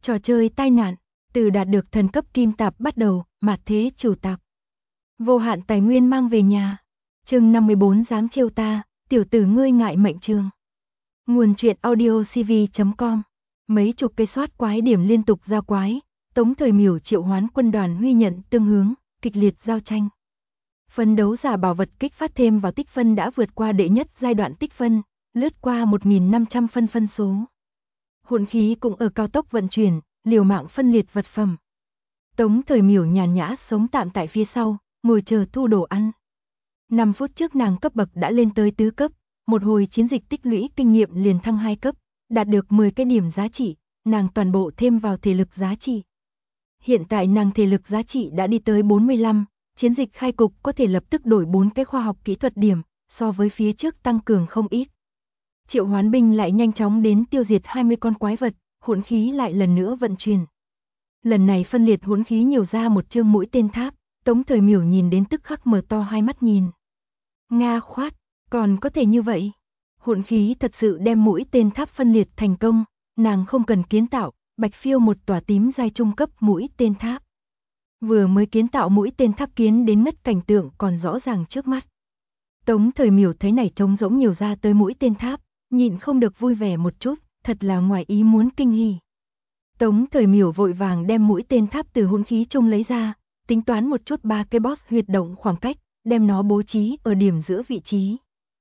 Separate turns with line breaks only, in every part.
Trò chơi tai nạn, từ đạt được thần cấp kim tạp bắt đầu, mạt thế chủ tạp. Vô hạn tài nguyên mang về nhà. Chương 54 dám trêu ta, tiểu tử ngươi ngại mệnh trường. Nguồn truyện audio cv.com. Mấy chục cây soát quái điểm liên tục giao quái, Tống Thời Miểu triệu hoán quân đoàn huy nhận tương hướng, kịch liệt giao tranh. Phấn đấu giả bảo vật kích phát thêm vào tích phân đã vượt qua đệ nhất giai đoạn tích phân, lướt qua 1.500 phân số. Hỗn khí cũng ở cao tốc vận chuyển, liều mạng phân liệt vật phẩm. Tống Thời Miểu nhàn nhã sống tạm tại phía sau, ngồi chờ thu đồ ăn. 5 phút trước nàng cấp bậc đã lên tới tứ cấp, một hồi chiến dịch tích lũy kinh nghiệm liền thăng 2 cấp, đạt được 10 cái điểm giá trị, nàng toàn bộ thêm vào thể lực giá trị. Hiện tại nàng thể lực giá trị đã đi tới 45, chiến dịch khai cục có thể lập tức đổi 4 cái khoa học kỹ thuật điểm, so với phía trước tăng cường không ít. Triệu hoán binh lại nhanh chóng đến tiêu diệt 20 con quái vật, hỗn khí lại lần nữa vận chuyển. Lần này phân liệt hỗn khí nhiều ra một chương mũi tên tháp, Tống Thời Miểu nhìn đến tức khắc mở to hai mắt nhìn. Nga khoát, còn có thể như vậy. Hỗn khí thật sự đem mũi tên tháp phân liệt thành công, nàng không cần kiến tạo, bạch phiêu một tòa tím giai trung cấp mũi tên tháp. Vừa mới kiến tạo mũi tên tháp kiến đến ngất cảnh tượng còn rõ ràng trước mắt. Tống Thời Miểu thấy này trống rỗng nhiều ra tới mũi tên tháp, nhịn không được vui vẻ một chút, thật là ngoài ý muốn kinh hỉ. Tống Thời Miểu vội vàng đem mũi tên tháp từ hỗn khí chung lấy ra, tính toán một chút 3 cái boss huyệt động khoảng cách, đem nó bố trí ở điểm giữa vị trí.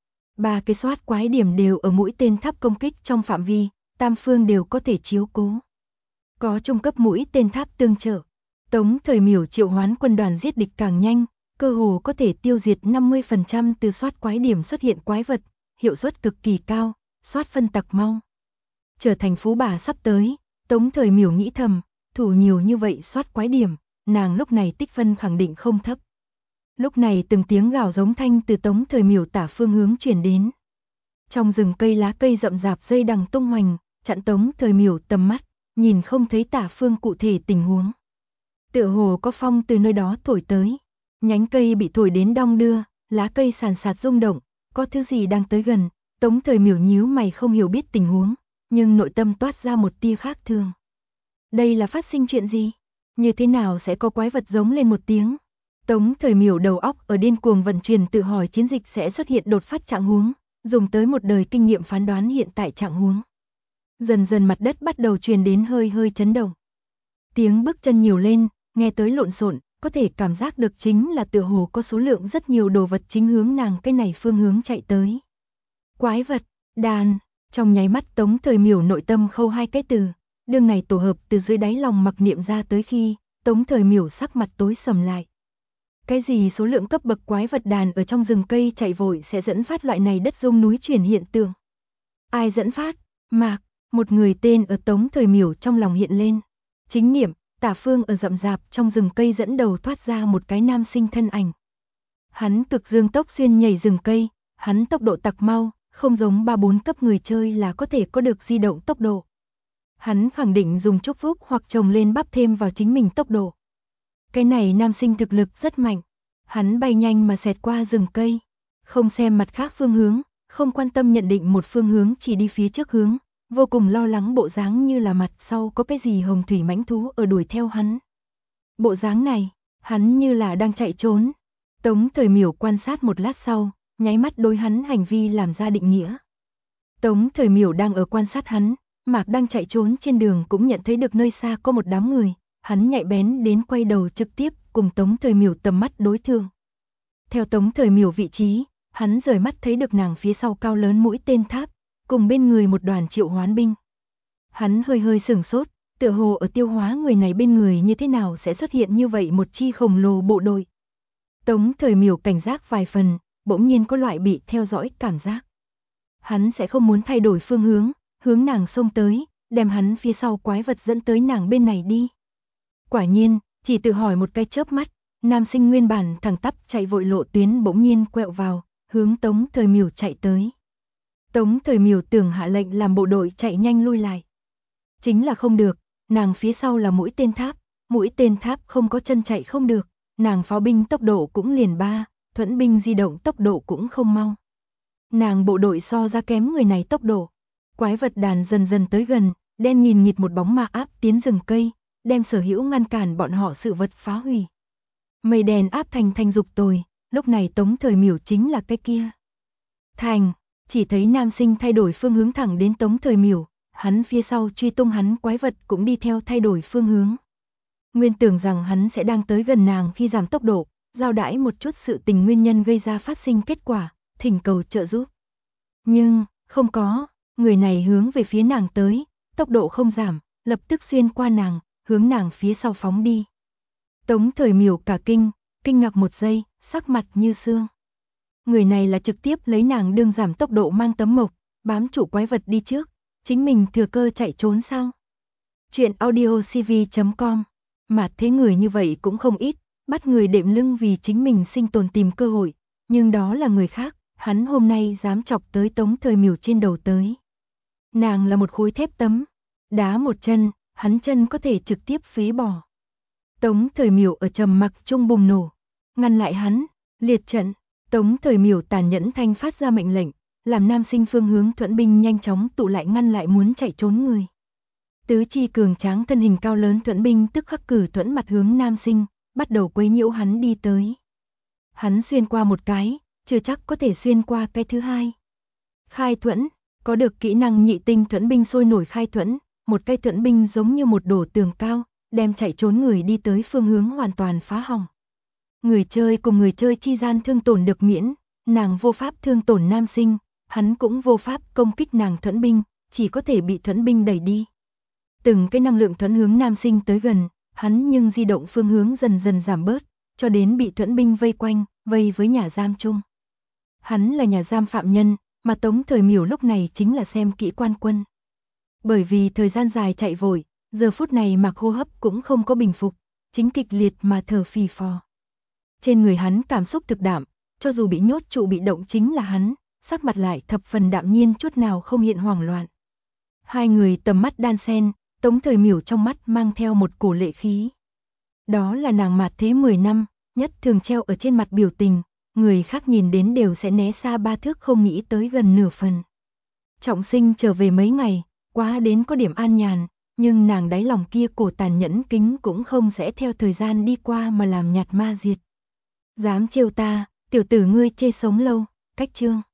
3 cái soát quái điểm đều ở mũi tên tháp công kích trong phạm vi, tam phương đều có thể chiếu cố. Có trung cấp mũi tên tháp tương trợ, Tống Thời Miểu triệu hoán quân đoàn giết địch càng nhanh, cơ hồ có thể tiêu diệt 50% từ soát quái điểm xuất hiện quái vật, hiệu suất cực kỳ cao, soát phân tặc mau. Trở thành phú bà sắp tới, Tống Thời Miểu nghĩ thầm, thủ nhiều như vậy soát quái điểm, nàng lúc này tích phân khẳng định không thấp. Lúc này từng tiếng gào giống thanh từ Tống Thời Miểu tả phương hướng truyền đến. Trong rừng cây lá cây rậm rạp dây đằng tung hoành, chặn Tống Thời Miểu tầm mắt, nhìn không thấy tả phương cụ thể tình huống. Tựa hồ có phong từ nơi đó thổi tới, nhánh cây bị thổi đến đong đưa, lá cây sàn sạt rung động, có thứ gì đang tới gần. Tống Thời Miểu nhíu mày không hiểu biết tình huống, nhưng nội tâm toát ra một tia khác thường. Đây là phát sinh chuyện gì? Như thế nào sẽ có quái vật giống lên một tiếng? Tống Thời Miểu đầu óc ở điên cuồng vận chuyển tự hỏi chiến dịch sẽ xuất hiện đột phát trạng huống, dùng tới một đời kinh nghiệm phán đoán hiện tại trạng huống. Dần dần mặt đất bắt đầu truyền đến hơi hơi chấn động. Tiếng bước chân nhiều lên, nghe tới lộn xộn, có thể cảm giác được chính là tựa hồ có số lượng rất nhiều đồ vật chính hướng nàng cái này phương hướng chạy tới. Quái vật, đàn, trong nháy mắt Tống Thời Miểu nội tâm khâu hai cái từ, đường này tổ hợp từ dưới đáy lòng mặc niệm ra tới khi, Tống Thời Miểu sắc mặt tối sầm lại. Cái gì số lượng cấp bậc quái vật đàn ở trong rừng cây chạy vội sẽ dẫn phát loại này đất rung núi chuyển hiện tượng? Ai dẫn phát? Mạc, một người tên ở Tống Thời Miểu trong lòng hiện lên. Chính niệm, tả phương ở rậm rạp trong rừng cây dẫn đầu thoát ra một cái nam sinh thân ảnh. Hắn cực dương tốc xuyên nhảy rừng cây, hắn tốc độ tặc mau, không giống 3-4 cấp người chơi là có thể có được di động tốc độ. Hắn khẳng định dùng chúc phúc hoặc trồng lên bắp thêm vào chính mình tốc độ. Cái này nam sinh thực lực rất mạnh, hắn bay nhanh mà xẹt qua rừng cây, không xem mặt khác phương hướng, không quan tâm nhận định một phương hướng chỉ đi phía trước hướng, vô cùng lo lắng bộ dáng như là mặt sau có cái gì hồng thủy mãnh thú ở đuổi theo hắn. Bộ dáng này, hắn như là đang chạy trốn. Tống Thời Miểu quan sát một lát sau, nháy mắt đối hắn hành vi làm ra định nghĩa. Tống Thời Miểu đang ở quan sát hắn, Mạc đang chạy trốn trên đường cũng nhận thấy được nơi xa có một đám người, hắn nhạy bén đến quay đầu trực tiếp cùng Tống Thời Miểu tầm mắt đối thương. Theo Tống Thời Miểu vị trí, hắn rời mắt thấy được nàng phía sau cao lớn mũi tên tháp, cùng bên người một đoàn triệu hoán binh. Hắn hơi hơi sửng sốt, tựa hồ ở tiêu hóa người này bên người như thế nào sẽ xuất hiện như vậy một chi khổng lồ bộ đội. Tống Thời Miểu cảnh giác vài phần, bỗng nhiên có loại bị theo dõi cảm giác. Hắn sẽ không muốn thay đổi phương hướng, hướng nàng xông tới, đem hắn phía sau quái vật dẫn tới nàng bên này đi. Quả nhiên, chỉ tự hỏi một cái chớp mắt, nam sinh nguyên bản thẳng tắp chạy vội lộ tuyến bỗng nhiên quẹo vào, hướng Tống Thời Miểu chạy tới. Tống Thời Miểu tưởng hạ lệnh làm bộ đội chạy nhanh lui lại. Chính là không được, nàng phía sau là mũi tên tháp không có chân chạy không được, nàng pháo binh tốc độ cũng liền 3, thuẫn binh di động tốc độ cũng không mau. Nàng bộ đội so ra kém người này tốc độ. Quái vật đàn dần dần tới gần, đen nghìn nghịt một bóng ma áp tiến rừng cây, đem sở hữu ngăn cản bọn họ sự vật phá hủy. Mây đèn áp thành dục tồi, lúc này Tống Thời Miểu chính là cái kia. Thành, chỉ thấy nam sinh thay đổi phương hướng thẳng đến Tống Thời Miểu, hắn phía sau truy tung hắn quái vật cũng đi theo thay đổi phương hướng. Nguyên tưởng rằng hắn sẽ đang tới gần nàng khi giảm tốc độ, giao đãi một chút sự tình nguyên nhân gây ra phát sinh kết quả, thỉnh cầu trợ giúp. Nhưng, không có, người này hướng về phía nàng tới, tốc độ không giảm, lập tức xuyên qua nàng, hướng nàng phía sau phóng đi. Tống Thời Miểu cả kinh ngạc một giây, sắc mặt như xương. Người này là trực tiếp lấy nàng đương giảm tốc độ mang tấm mộc, bám trụ quái vật đi trước, chính mình thừa cơ chạy trốn sao? Chuyện audiocv.com. Mà thế người như vậy cũng không ít, bắt người đệm lưng vì chính mình sinh tồn tìm cơ hội, nhưng đó là người khác, hắn hôm nay dám chọc tới Tống Thời Miểu trên đầu tới. Nàng là một khối thép tấm, đá một chân, hắn chân có thể trực tiếp phế bỏ. Tống Thời Miểu ở trầm mặc trung bùng nổ, ngăn lại hắn, liệt trận. Tống Thời Miểu tàn nhẫn thanh phát ra mệnh lệnh, làm nam sinh phương hướng thuẫn binh nhanh chóng tụ lại ngăn lại muốn chạy trốn người. Tứ chi cường tráng thân hình cao lớn thuẫn binh tức khắc cử thuẫn mặt hướng nam sinh, bắt đầu quấy nhiễu hắn đi tới. Hắn xuyên qua một cái, chưa chắc có thể xuyên qua cái thứ hai. Khai thuẫn, có được kỹ năng nhị tinh thuẫn binh sôi nổi khai thuẫn, một cây thuẫn binh giống như một đổ tường cao, đem chạy trốn người đi tới phương hướng hoàn toàn phá hỏng. Người chơi cùng người chơi chi gian thương tổn được miễn, nàng vô pháp thương tổn nam sinh, hắn cũng vô pháp công kích nàng thuẫn binh, chỉ có thể bị thuẫn binh đẩy đi. Từng cái năng lượng thuẫn hướng nam sinh tới gần, hắn nhưng di động phương hướng dần dần giảm bớt, cho đến bị thuẫn binh vây quanh, vây với nhà giam chung. Hắn là nhà giam phạm nhân, mà Tống Thời Miểu lúc này chính là xem kỹ quan quân. Bởi vì thời gian dài chạy vội, giờ phút này mặc hô hấp cũng không có bình phục, chính kịch liệt mà thở phì phò. Trên người hắn cảm xúc thực đạm, cho dù bị nhốt trụ bị động chính là hắn, sắc mặt lại thập phần đạm nhiên chút nào không hiện hoảng loạn. Hai người tầm mắt đan xen, Tống Thời Miểu trong mắt mang theo một cổ lệ khí. Đó là nàng mạt thế 10 năm, nhất thường treo ở trên mặt biểu tình, người khác nhìn đến đều sẽ né xa 3 thước không nghĩ tới gần nửa phần. Trọng sinh trở về mấy ngày, quá đến có điểm an nhàn, nhưng nàng đáy lòng kia cổ tàn nhẫn kính cũng không sẽ theo thời gian đi qua mà làm nhạt ma diệt. Dám trêu ta, tiểu tử ngươi chê sống lâu, cách chương.